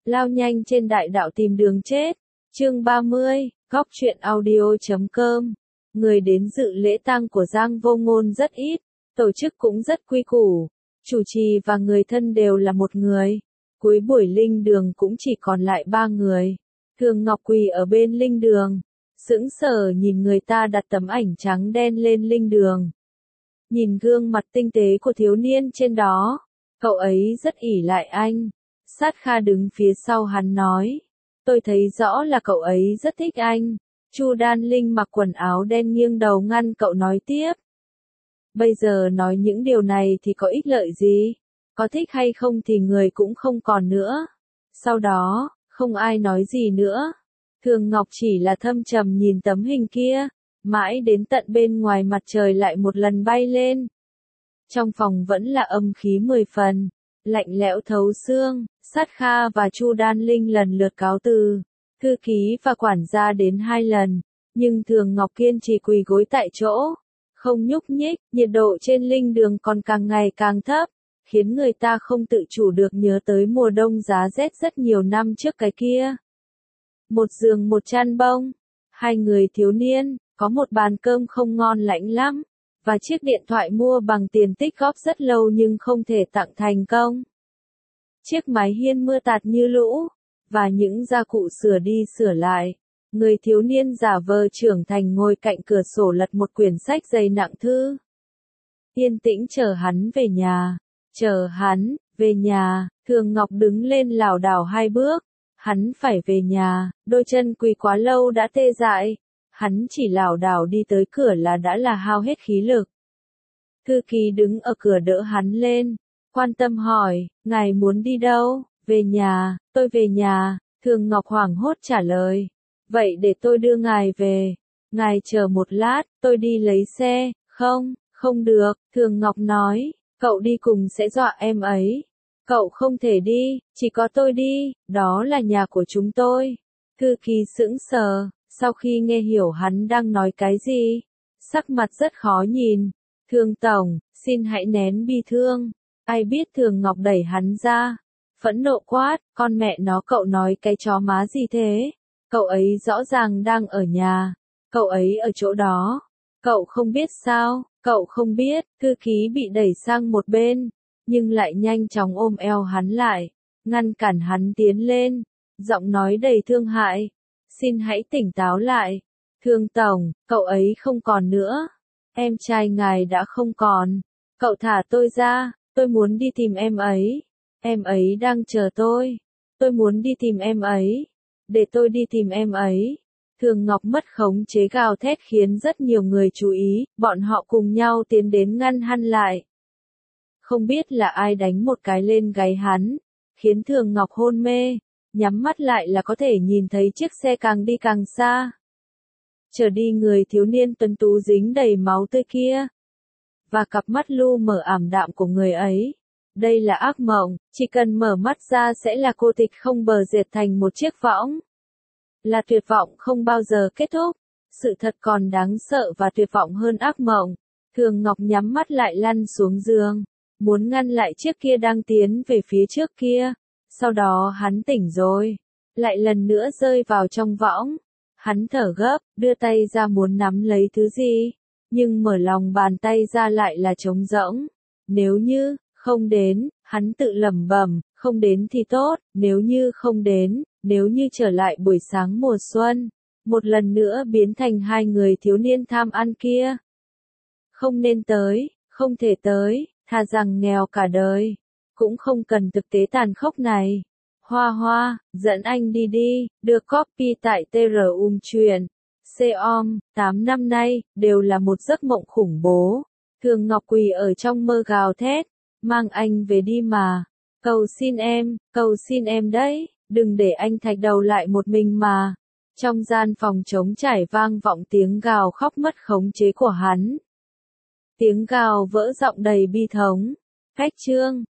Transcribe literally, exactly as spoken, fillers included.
lao nhanh trên đại đạo tìm đường chết. Chương ba mươi, Góc truyện audio.com. Người đến dự lễ tang của Giang Vô Ngôn rất ít, tổ chức cũng rất quy củ, chủ trì và người thân đều là một người. Cuối buổi linh đường cũng chỉ còn lại ba người. Thường Ngọc quỳ ở bên linh đường, sững sờ nhìn người ta đặt tấm ảnh trắng đen lên linh đường. Nhìn gương mặt tinh tế của thiếu niên trên đó, cậu ấy rất ỷ lại anh. Sát Kha đứng phía sau hắn nói, tôi thấy rõ là cậu ấy rất thích anh. Chu Đan Linh mặc quần áo đen nghiêng đầu ngăn cậu nói tiếp. Bây giờ nói những điều này thì có ích lợi gì? Có thích hay không thì người cũng không còn nữa. Sau đó, không ai nói gì nữa. Thường Ngọc chỉ là thâm trầm nhìn tấm hình kia, mãi đến tận bên ngoài mặt trời lại một lần bay lên. Trong phòng vẫn là âm khí mười phần, lạnh lẽo thấu xương. Sát Kha và Chu Đan Linh lần lượt cáo từ, thư ký và quản gia đến hai lần, nhưng Thường Ngọc kiên trì quỳ gối tại chỗ, không nhúc nhích. Nhiệt độ trên linh đường còn càng ngày càng thấp, khiến người ta không tự chủ được nhớ tới mùa đông giá rét rất nhiều năm trước cái kia. Một giường một chăn bông, hai người thiếu niên, có một bàn cơm không ngon lạnh lắm, và chiếc điện thoại mua bằng tiền tích góp rất lâu nhưng không thể tặng thành công. Chiếc mái hiên mưa tạt như lũ, và những gia cụ sửa đi sửa lại. Người thiếu niên giả vờ trưởng thành ngồi cạnh cửa sổ lật một quyển sách dày nặng thư. Yên tĩnh chờ hắn về nhà, chờ hắn, về nhà. Thường Ngọc đứng lên lảo đảo hai bước, hắn phải về nhà, đôi chân quỳ quá lâu đã tê dại. Hắn chỉ lảo đảo đi tới cửa là đã là hao hết khí lực. Thư ký đứng ở cửa đỡ hắn lên, quan tâm hỏi, ngài muốn đi đâu? Về nhà, tôi về nhà. Thường Ngọc hoảng hốt trả lời, vậy để tôi đưa ngài về. Ngài chờ một lát, tôi đi lấy xe. Không, không được, Thường Ngọc nói, cậu đi cùng sẽ dọa em ấy. Cậu không thể đi, chỉ có tôi đi, đó là nhà của chúng tôi. Thư ký sững sờ, sau khi nghe hiểu hắn đang nói cái gì, sắc mặt rất khó nhìn. Thường tổng, xin hãy nén bi thương. Ai biết. Thường Ngọc đẩy hắn ra, phẫn nộ quát, con mẹ nó, cậu nói cái chó má gì thế? Cậu ấy rõ ràng đang ở nhà, cậu ấy ở chỗ đó, cậu không biết sao? Cậu không biết. Thư ký bị đẩy sang một bên, nhưng lại nhanh chóng ôm eo hắn lại, ngăn cản hắn tiến lên, giọng nói đầy thương hại, xin hãy tỉnh táo lại. Thường tổng, cậu ấy không còn nữa, em trai ngài đã không còn, cậu thả tôi ra, tôi muốn đi tìm em ấy, em ấy đang chờ tôi, tôi muốn đi tìm em ấy, để tôi đi tìm em ấy. Thường Ngọc mất khống chế gào thét khiến rất nhiều người chú ý, bọn họ cùng nhau tiến đến ngăn hắn lại. Không biết là ai đánh một cái lên gáy hắn, khiến Thường Ngọc hôn mê, nhắm mắt lại là có thể nhìn thấy chiếc xe càng đi càng xa. Trở đi người thiếu niên tuấn tú dính đầy máu tươi kia, và cặp mắt lu mờ ảm đạm của người ấy. Đây là ác mộng, chỉ cần mở mắt ra sẽ là cô tịch không bờ dệt thành một chiếc võng. Là tuyệt vọng không bao giờ kết thúc. Sự thật còn đáng sợ và tuyệt vọng hơn ác mộng. Thường Ngọc nhắm mắt lại lăn xuống giường, muốn ngăn lại chiếc kia đang tiến về phía trước kia. Sau đó hắn tỉnh rồi, lại lần nữa rơi vào trong võng. Hắn thở gấp, đưa tay ra muốn nắm lấy thứ gì, nhưng mở lòng bàn tay ra lại là trống rỗng. Nếu như không đến, hắn tự lẩm bẩm, không đến thì tốt, nếu như không đến, nếu như trở lại buổi sáng mùa xuân, một lần nữa biến thành hai người thiếu niên tham ăn kia. Không nên tới, không thể tới, thà rằng nghèo cả đời, cũng không cần thực tế tàn khốc này. Hoa Hoa, dẫn anh đi đi, được copy tại tê rờ um truyện. Xê-om, tám năm nay, đều là một giấc mộng khủng bố. Thường Ngọc quỳ ở trong mơ gào thét, mang anh về đi mà. Cầu xin em, cầu xin em đấy, đừng để anh thạch đầu lại một mình mà. Trong gian phòng trống trải vang vọng tiếng gào khóc mất khống chế của hắn. Tiếng gào vỡ giọng đầy bi thống. Cách chương